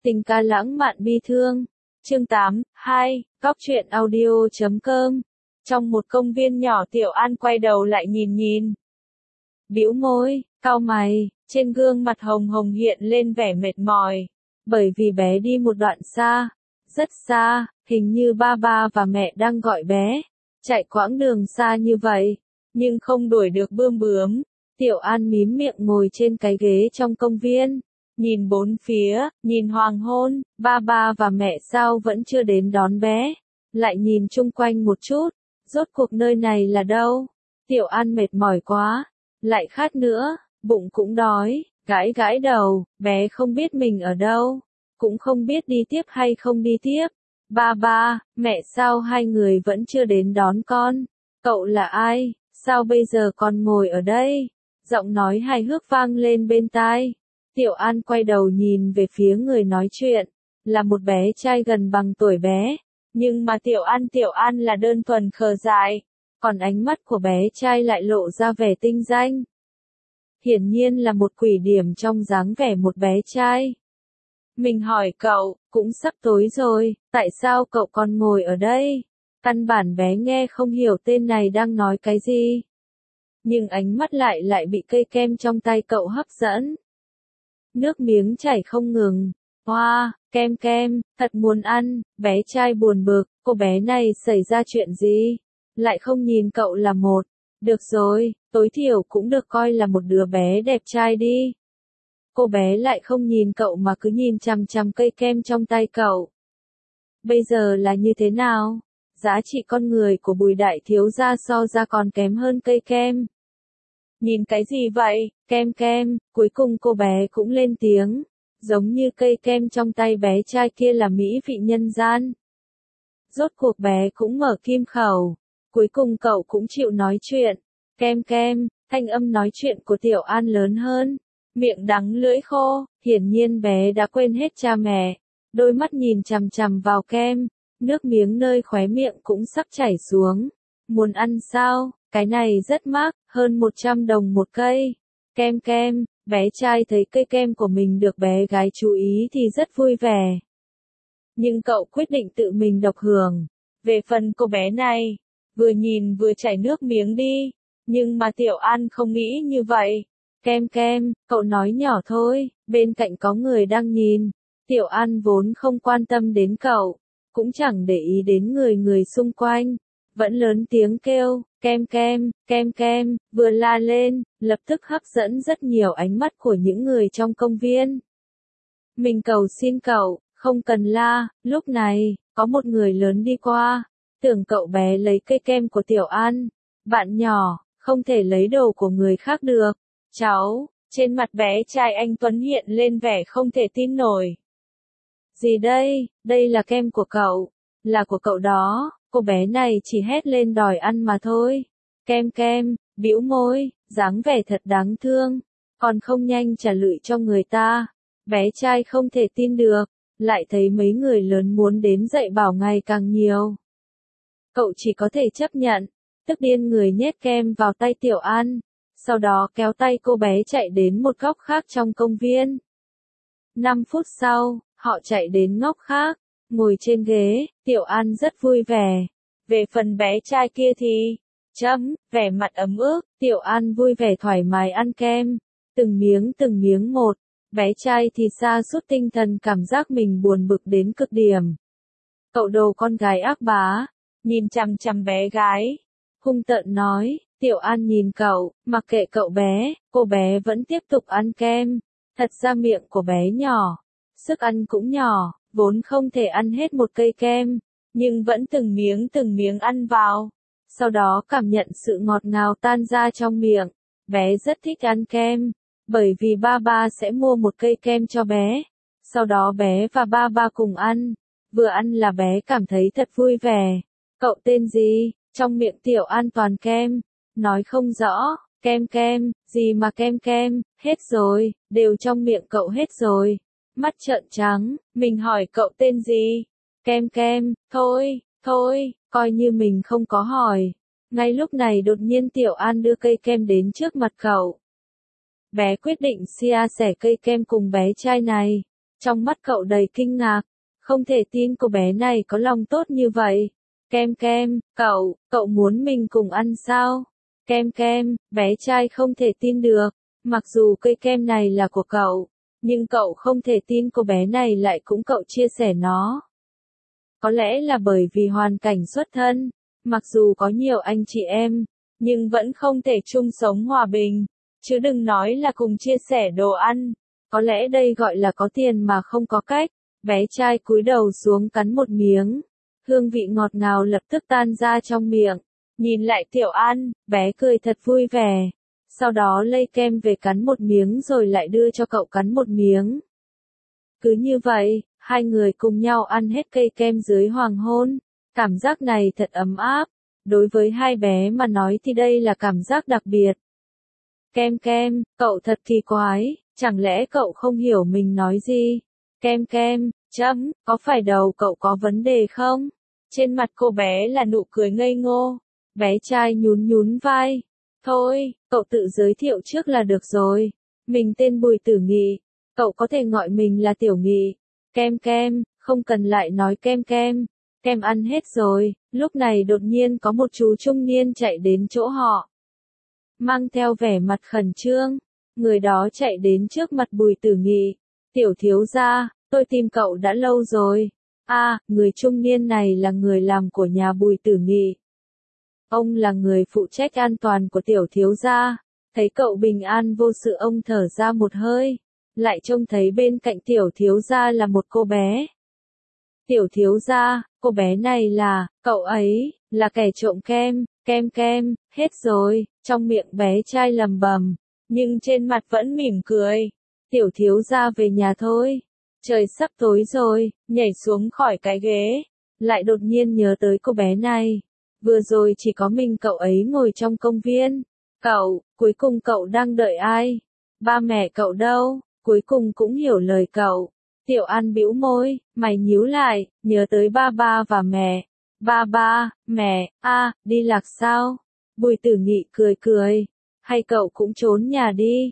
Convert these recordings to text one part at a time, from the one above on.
Tình ca lãng mạn bi thương. Chương 8, 2, Góc truyện audio.com. Trong một công viên nhỏ, Tiểu An quay đầu lại nhìn. Bĩu môi, cau mày, trên gương mặt hồng hồng hiện lên vẻ mệt mỏi. Bởi vì bé đi một đoạn xa, rất xa, hình như ba và mẹ đang gọi bé. Chạy quãng đường xa như vậy, nhưng không đuổi được bướm. Tiểu An mím miệng ngồi trên cái ghế trong công viên. Nhìn bốn phía, nhìn hoàng hôn, ba và mẹ sao vẫn chưa đến đón bé. Lại nhìn chung quanh một chút, rốt cuộc nơi này là đâu? Tiểu An mệt mỏi quá, lại khát nữa, bụng cũng đói, gãi đầu, bé không biết mình ở đâu, cũng không biết đi tiếp hay không đi tiếp. Ba, mẹ sao hai người vẫn chưa đến đón con? Cậu là ai? Sao bây giờ con ngồi ở đây? Giọng nói hài hước vang lên bên tai. Tiểu An quay đầu nhìn về phía người nói chuyện, là một bé trai gần bằng tuổi bé, nhưng mà Tiểu An là đơn thuần khờ dại, còn ánh mắt của bé trai lại lộ ra vẻ tinh danh. Hiển nhiên là một quỷ điểm trong dáng vẻ một bé trai. Mình hỏi cậu, cũng sắp tối rồi, tại sao cậu còn ngồi ở đây? Căn bản bé nghe không hiểu tên này đang nói cái gì. Nhưng ánh mắt lại bị cây kem trong tay cậu hấp dẫn. Nước miếng chảy không ngừng. Hoa, kem, thật muốn ăn. Bé trai buồn bực, cô bé này xảy ra chuyện gì? Lại không nhìn cậu là một. Được rồi, tối thiểu cũng được coi là một đứa bé đẹp trai đi. Cô bé lại không nhìn cậu mà cứ nhìn chằm cây kem trong tay cậu. Bây giờ là như thế nào? Giá trị con người của Bùi đại thiếu gia so ra còn kém hơn cây kem. Nhìn cái gì vậy? Kem, cuối cùng cô bé cũng lên tiếng, giống như cây kem trong tay bé trai kia là mỹ vị nhân gian. Rốt cuộc bé cũng mở kim khẩu, cuối cùng cậu cũng chịu nói chuyện. Kem, thanh âm nói chuyện của Tiểu An lớn hơn, miệng đắng lưỡi khô, hiển nhiên bé đã quên hết cha mẹ, đôi mắt nhìn chằm vào kem, nước miếng nơi khóe miệng cũng sắp chảy xuống. Muốn ăn sao? Cái này rất mắc, hơn 100 đồng một cây. Kem, bé trai thấy cây kem của mình được bé gái chú ý thì rất vui vẻ. Nhưng cậu quyết định tự mình độc hưởng. Về phần cô bé này, vừa nhìn vừa chảy nước miếng đi. Nhưng mà Tiểu An không nghĩ như vậy. Kem, cậu nói nhỏ thôi, bên cạnh có người đang nhìn. Tiểu An vốn không quan tâm đến cậu, cũng chẳng để ý đến người xung quanh. Vẫn lớn tiếng kêu, kem, vừa la lên, lập tức hấp dẫn rất nhiều ánh mắt của những người trong công viên. Mình cầu xin cậu, không cần la. Lúc này, có một người lớn đi qua, tưởng cậu bé lấy cây kem của Tiểu An. Bạn nhỏ, không thể lấy đồ của người khác được. Cháu, trên mặt bé trai anh Tuấn hiện lên vẻ không thể tin nổi. Gì đây? Đây là kem của cậu, là của cậu đó. Cô bé này chỉ hét lên đòi ăn mà thôi. Kem, bĩu môi, dáng vẻ thật đáng thương, còn không nhanh trả lụy cho người ta. Bé trai không thể tin được, lại thấy mấy người lớn muốn đến dạy bảo ngày càng nhiều. Cậu chỉ có thể chấp nhận, tức điên người nhét kem vào tay Tiểu An, sau đó kéo tay cô bé chạy đến một góc khác trong công viên. 5 phút sau, họ chạy đến góc khác. Ngồi trên ghế, Tiểu An rất vui vẻ. Về phần bé trai kia thì, vẻ mặt ấm ức, Tiểu An vui vẻ thoải mái ăn kem. Từng miếng một, bé trai thì sa sút tinh thần cảm giác mình buồn bực đến cực điểm. Cậu đồ con gái ác bá, nhìn chằm bé gái. Hung tợn nói, Tiểu An nhìn cậu, mặc kệ cậu bé, cô bé vẫn tiếp tục ăn kem. Thật ra miệng của bé nhỏ, sức ăn cũng nhỏ. Vốn không thể ăn hết một cây kem, nhưng vẫn từng miếng ăn vào. Sau đó cảm nhận sự ngọt ngào tan ra trong miệng. Bé rất thích ăn kem, bởi vì ba sẽ mua một cây kem cho bé. Sau đó bé và ba cùng ăn. Vừa ăn là bé cảm thấy thật vui vẻ. Cậu tên gì? Trong miệng Tiểu An toàn kem. Nói không rõ, kem, gì mà kem, hết rồi, đều trong miệng cậu hết rồi. Mắt trợn trắng, mình hỏi cậu tên gì? Kem, thôi, coi như mình không có hỏi. Ngay lúc này đột nhiên Tiểu An đưa cây kem đến trước mặt cậu. Bé quyết định chia sẻ cây kem cùng bé trai này. Trong mắt cậu đầy kinh ngạc, không thể tin cô bé này có lòng tốt như vậy. Kem kem, cậu muốn mình cùng ăn sao? Kem kem, bé trai không thể tin được, mặc dù cây kem này là của cậu, nhưng cậu không thể tin cô bé này lại cũng cậu chia sẻ nó. Có lẽ là bởi vì hoàn cảnh xuất thân, mặc dù có nhiều anh chị em, nhưng vẫn không thể chung sống hòa bình, chứ đừng nói là cùng chia sẻ đồ ăn. Có lẽ đây gọi là có tiền mà không có cách. Bé trai cúi đầu xuống cắn một miếng, hương vị ngọt ngào lập tức tan ra trong miệng. Nhìn lại Tiểu An, bé cười thật vui vẻ. Sau đó lây kem về cắn một miếng rồi lại đưa cho cậu cắn một miếng. Cứ như vậy, hai người cùng nhau ăn hết cây kem dưới hoàng hôn. Cảm giác này thật ấm áp. Đối với hai bé mà nói thì đây là cảm giác đặc biệt. Kem kem, cậu thật kỳ quái, chẳng lẽ cậu không hiểu mình nói gì? Kem kem, có phải đầu cậu có vấn đề không? Trên mặt cô bé là nụ cười ngây ngô. Bé trai nhún nhún vai. Thôi, cậu tự giới thiệu trước là được rồi. Mình tên Bùi Tử Nghị. Cậu có thể gọi mình là Tiểu Nghị. Kem kem, không cần lại nói kem kem. Kem ăn hết rồi. Lúc này đột nhiên có một chú trung niên chạy đến chỗ họ. Mang theo vẻ mặt khẩn trương. Người đó chạy đến trước mặt Bùi Tử Nghị. Tiểu thiếu gia, tôi tìm cậu đã lâu rồi. Người trung niên này là người làm của nhà Bùi Tử Nghị. Ông là người phụ trách an toàn của tiểu thiếu gia. Thấy cậu bình an vô sự ông thở ra một hơi. Lại trông thấy bên cạnh tiểu thiếu gia là một cô bé. Tiểu thiếu gia, cô bé này là, cậu ấy, là kẻ trộm kem, kem kem, hết rồi, trong miệng bé trai lầm bầm, nhưng trên mặt vẫn mỉm cười. Tiểu thiếu gia về nhà thôi. Trời sắp tối rồi, nhảy xuống khỏi cái ghế. Lại đột nhiên nhớ tới cô bé này. Vừa rồi chỉ có mình cậu ấy ngồi trong công viên. Cuối cùng cậu đang đợi ai? Ba mẹ cậu đâu? Cuối cùng cũng hiểu lời cậu. Tiểu An bĩu môi, mày nhíu lại, nhớ tới ba ba và mẹ. Ba, mẹ, đi lạc sao? Bùi Tử Nghị cười cười. Hay cậu cũng trốn nhà đi?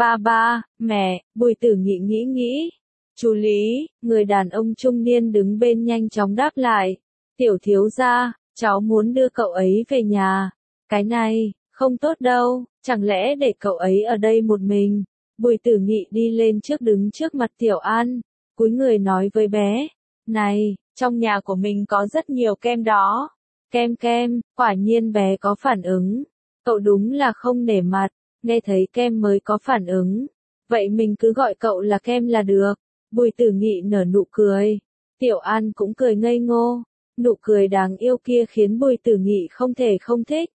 Ba, mẹ, Bùi Tử Nghị nghĩ. Chú Lý, người đàn ông trung niên đứng bên nhanh chóng đáp lại. Tiểu thiếu gia, cháu muốn đưa cậu ấy về nhà. Cái này, không tốt đâu, chẳng lẽ để cậu ấy ở đây một mình. Bùi Tử Nghị đi lên trước đứng trước mặt Tiểu An, cúi người nói với bé. Này, trong nhà của mình có rất nhiều kem đó. Kem kem, quả nhiên bé có phản ứng. Cậu đúng là không nể mặt, nghe thấy kem mới có phản ứng. Vậy mình cứ gọi cậu là kem là được. Bùi Tử Nghị nở nụ cười. Tiểu An cũng cười ngây ngô. Nụ cười đáng yêu kia khiến Bùi Tử Nghị không thể không thích.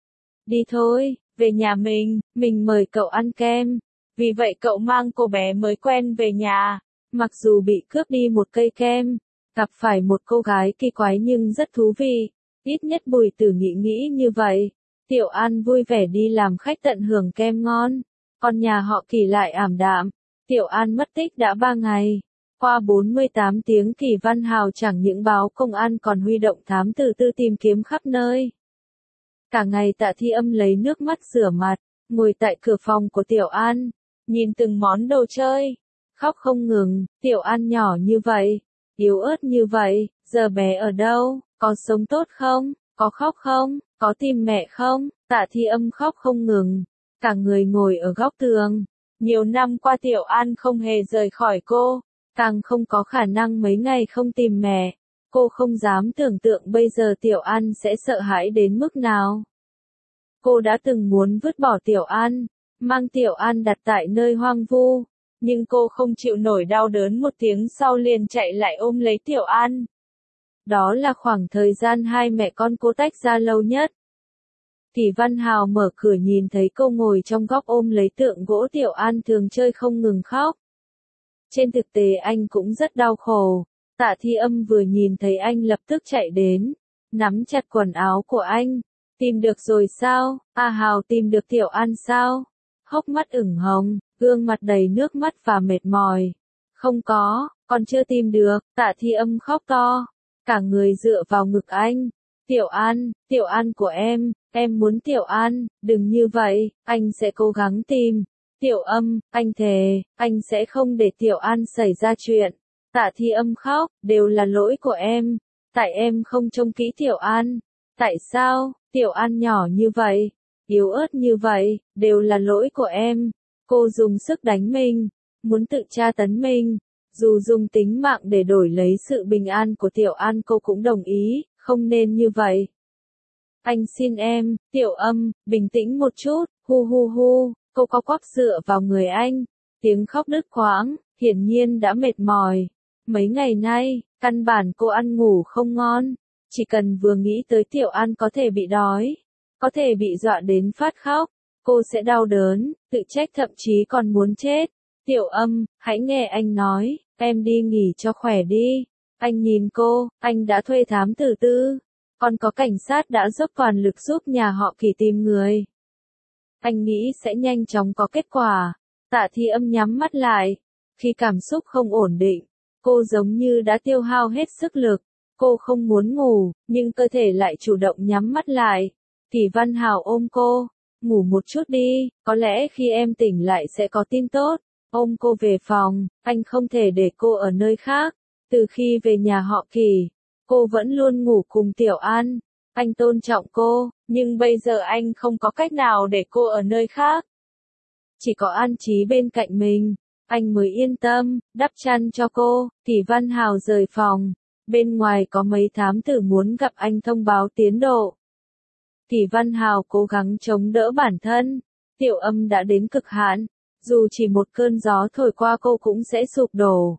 Đi thôi, về nhà mình mời cậu ăn kem. Vì vậy cậu mang cô bé mới quen về nhà. Mặc dù bị cướp đi một cây kem, gặp phải một cô gái kỳ quái nhưng rất thú vị. Ít nhất Bùi Tử Nghị nghĩ như vậy. Tiểu An vui vẻ đi làm khách tận hưởng kem ngon. Còn nhà họ Kỳ lại ảm đạm. Tiểu An mất tích đã 3 ngày. Qua 48 tiếng Kỳ Văn Hào chẳng những báo công an còn huy động thám tử tư tìm kiếm khắp nơi. Cả ngày Tạ Thi Âm lấy nước mắt rửa mặt, ngồi tại cửa phòng của Tiểu An, nhìn từng món đồ chơi, khóc không ngừng. Tiểu An nhỏ như vậy, yếu ớt như vậy, giờ bé ở đâu, có sống tốt không, có khóc không, có tìm mẹ không? Tạ Thi Âm khóc không ngừng, cả người ngồi ở góc tường. Nhiều năm qua Tiểu An không hề rời khỏi cô, càng không có khả năng mấy ngày không tìm mẹ. Cô không dám tưởng tượng bây giờ Tiểu An sẽ sợ hãi đến mức nào. Cô đã từng muốn vứt bỏ Tiểu An, mang Tiểu An đặt tại nơi hoang vu, nhưng cô không chịu nổi đau đớn một tiếng sau liền chạy lại ôm lấy Tiểu An. Đó là khoảng thời gian hai mẹ con cô tách ra lâu nhất. Kỳ Văn Hào mở cửa nhìn thấy cô ngồi trong góc ôm lấy tượng gỗ Tiểu An thường chơi không ngừng khóc. Trên thực tế anh cũng rất đau khổ. Tạ Thi Âm vừa nhìn thấy anh lập tức chạy đến, nắm chặt quần áo của anh. Tìm được rồi sao? Hào tìm được Tiểu An sao? Hốc mắt ửng hồng, gương mặt đầy nước mắt và mệt mỏi. Không có, còn chưa tìm được. Tạ Thi Âm khóc to, cả người dựa vào ngực anh. Tiểu An của em muốn Tiểu An, đừng như vậy, anh sẽ cố gắng tìm. Tiểu Âm, anh thề, anh sẽ không để Tiểu An xảy ra chuyện. Tạ Thi Âm khóc, đều là lỗi của em. Tại em không trông kỹ Tiểu An. Tại sao, Tiểu An nhỏ như vậy, yếu ớt như vậy, đều là lỗi của em. Cô dùng sức đánh mình, muốn tự tra tấn mình. Dù dùng tính mạng để đổi lấy sự bình an của Tiểu An cô cũng đồng ý, không nên như vậy. Anh xin em, Tiểu Âm, bình tĩnh một chút, hu hu hu, cô có quắp dựa vào người anh. Tiếng khóc đứt quãng, hiển nhiên đã mệt mỏi. Mấy ngày nay, căn bản cô ăn ngủ không ngon. Chỉ cần vừa nghĩ tới Tiểu An có thể bị đói, có thể bị dọa đến phát khóc, cô sẽ đau đớn, tự trách thậm chí còn muốn chết. Tiểu Âm, hãy nghe anh nói, em đi nghỉ cho khỏe đi. Anh nhìn cô, anh đã thuê thám tử tư. Còn có cảnh sát đã dốc toàn lực giúp nhà họ Kỳ tìm người. Anh nghĩ sẽ nhanh chóng có kết quả. Tạ Thi Âm nhắm mắt lại. Khi cảm xúc không ổn định, cô giống như đã tiêu hao hết sức lực. Cô không muốn ngủ, nhưng cơ thể lại chủ động nhắm mắt lại. Kỳ Văn Hào ôm cô. Ngủ một chút đi, có lẽ khi em tỉnh lại sẽ có tin tốt. Ôm cô về phòng, anh không thể để cô ở nơi khác. Từ khi về nhà họ Kỳ, cô vẫn luôn ngủ cùng Tiểu An. Anh tôn trọng cô, nhưng bây giờ anh không có cách nào để cô ở nơi khác. Chỉ có An Chí bên cạnh mình, anh mới yên tâm, đắp chăn cho cô. Kỳ Văn Hào rời phòng. Bên ngoài có mấy thám tử muốn gặp anh thông báo tiến độ. Kỳ Văn Hào cố gắng chống đỡ bản thân. Tiểu Âm đã đến cực hạn. Dù chỉ một cơn gió thổi qua cô cũng sẽ sụp đổ.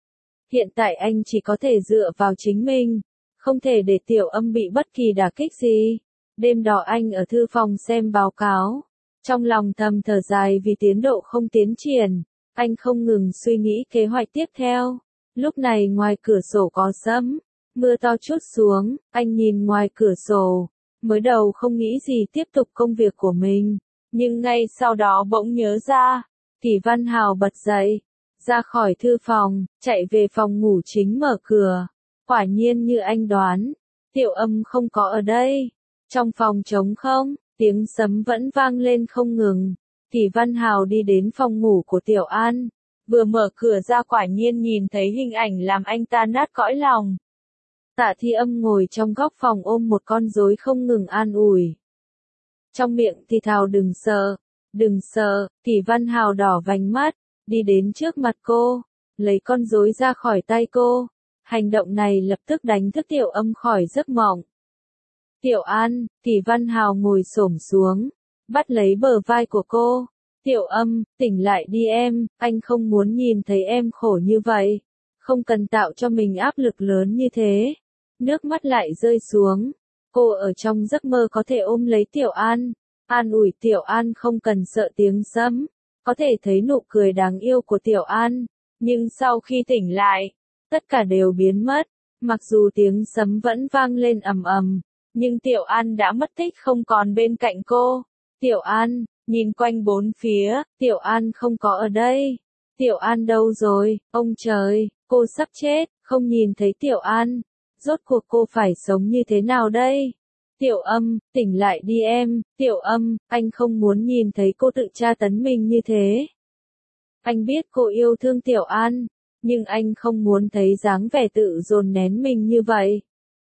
Hiện tại anh chỉ có thể dựa vào chính mình. Không thể để Tiểu Âm bị bất kỳ đả kích gì. Đêm đó anh ở thư phòng xem báo cáo. Trong lòng thầm thở dài vì tiến độ không tiến triển. Anh không ngừng suy nghĩ kế hoạch tiếp theo. Lúc này ngoài cửa sổ có sấm. Mưa to trút xuống. Anh nhìn ngoài cửa sổ. Mới đầu không nghĩ gì tiếp tục công việc của mình. Nhưng ngay sau đó bỗng nhớ ra. Kỳ Văn Hào bật dậy. Ra khỏi thư phòng, chạy về phòng ngủ chính mở cửa. Quả nhiên như anh đoán. Tiểu Âm không có ở đây. Trong phòng trống không, tiếng sấm vẫn vang lên không ngừng. Kỳ Văn Hào đi đến phòng ngủ của Tiểu An. Vừa mở cửa ra quả nhiên nhìn thấy hình ảnh làm anh ta nát cõi lòng. Tạ Thi Âm ngồi trong góc phòng ôm một con rối không ngừng an ủi. Trong miệng thì thào đừng sợ, đừng sợ. Kỳ Văn Hào đỏ vành mắt, đi đến trước mặt cô, lấy con rối ra khỏi tay cô. Hành động này lập tức đánh thức Tiểu Âm khỏi giấc mộng. Tiểu An, Kỳ Văn Hào ngồi xổm xuống, bắt lấy bờ vai của cô. Tiểu Âm, tỉnh lại đi em, anh không muốn nhìn thấy em khổ như vậy. Không cần tạo cho mình áp lực lớn như thế. Nước mắt lại rơi xuống. Cô ở trong giấc mơ có thể ôm lấy Tiểu An. An ủi Tiểu An không cần sợ tiếng sấm. Có thể thấy nụ cười đáng yêu của Tiểu An. Nhưng sau khi tỉnh lại, tất cả đều biến mất. Mặc dù tiếng sấm vẫn vang lên ầm ầm, nhưng Tiểu An đã mất tích không còn bên cạnh cô. Tiểu An, nhìn quanh bốn phía, Tiểu An không có ở đây. Tiểu An đâu rồi, ông trời, cô sắp chết, không nhìn thấy Tiểu An. Rốt cuộc cô phải sống như thế nào đây? Tiểu Âm, tỉnh lại đi em. Tiểu Âm, anh không muốn nhìn thấy cô tự tra tấn mình như thế. Anh biết cô yêu thương Tiểu An, nhưng anh không muốn thấy dáng vẻ tự dồn nén mình như vậy.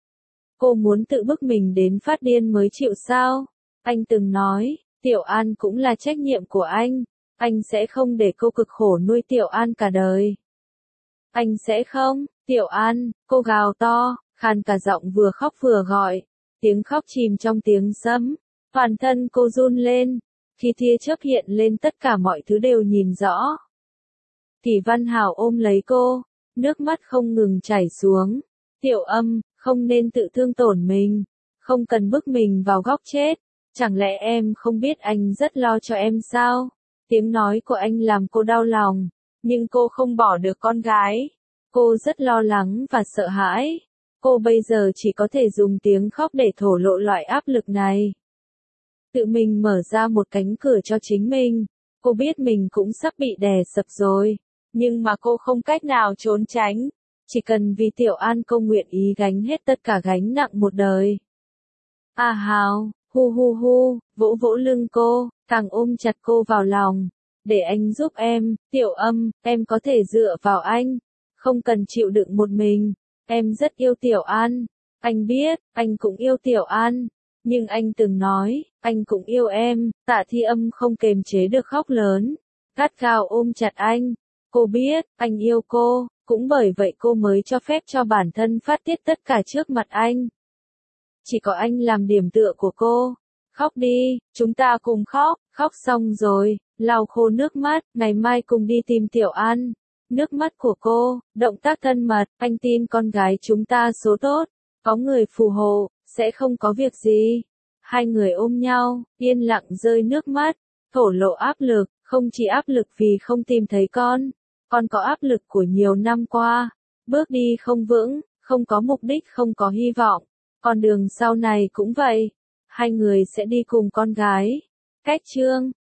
Cô muốn tự bức mình đến phát điên mới chịu sao? Anh từng nói, Tiểu An cũng là trách nhiệm của anh sẽ không để cô cực khổ nuôi Tiểu An cả đời. Anh sẽ không, Tiểu An, cô gào to, khàn cả giọng vừa khóc vừa gọi, tiếng khóc chìm trong tiếng sấm, toàn thân cô run lên, khi tia chớp hiện lên tất cả mọi thứ đều nhìn rõ. Kỳ Văn Hào ôm lấy cô, nước mắt không ngừng chảy xuống. Tiểu Âm, không nên tự thương tổn mình, không cần bức mình vào góc chết. Chẳng lẽ em không biết anh rất lo cho em sao? Tiếng nói của anh làm cô đau lòng, nhưng cô không bỏ được con gái. Cô rất lo lắng và sợ hãi. Cô bây giờ chỉ có thể dùng tiếng khóc để thổ lộ loại áp lực này. Tự mình mở ra một cánh cửa cho chính mình. Cô biết mình cũng sắp bị đè sập rồi, nhưng mà cô không cách nào trốn tránh. Chỉ cần vì Tiểu An cô nguyện ý gánh hết tất cả gánh nặng một đời. À Hào, hu hu hu, vỗ vỗ lưng cô, càng ôm chặt cô vào lòng. để anh giúp em, Tiểu Âm, em có thể dựa vào anh, không cần chịu đựng một mình, em rất yêu Tiểu An, anh biết, anh cũng yêu Tiểu An, nhưng anh từng nói, anh cũng yêu em, Tạ Thi Âm không kềm chế được khóc lớn, gắt gao ôm chặt anh, cô biết, anh yêu cô, cũng bởi vậy cô mới cho phép cho bản thân phát tiết tất cả trước mặt anh. Chỉ có anh làm điểm tựa của cô. Khóc đi, chúng ta cùng khóc, khóc xong rồi, lau khô nước mắt, ngày mai cùng đi tìm Tiểu An. Nước mắt của cô, động tác thân mật, anh tin con gái chúng ta số tốt, có người phù hộ, sẽ không có việc gì. Hai người ôm nhau, yên lặng rơi nước mắt, thổ lộ áp lực, không chỉ áp lực vì không tìm thấy con, còn có áp lực của nhiều năm qua, bước đi không vững, không có mục đích, không có hy vọng. Con đường sau này cũng vậy, hai người sẽ đi cùng con gái. Cách chương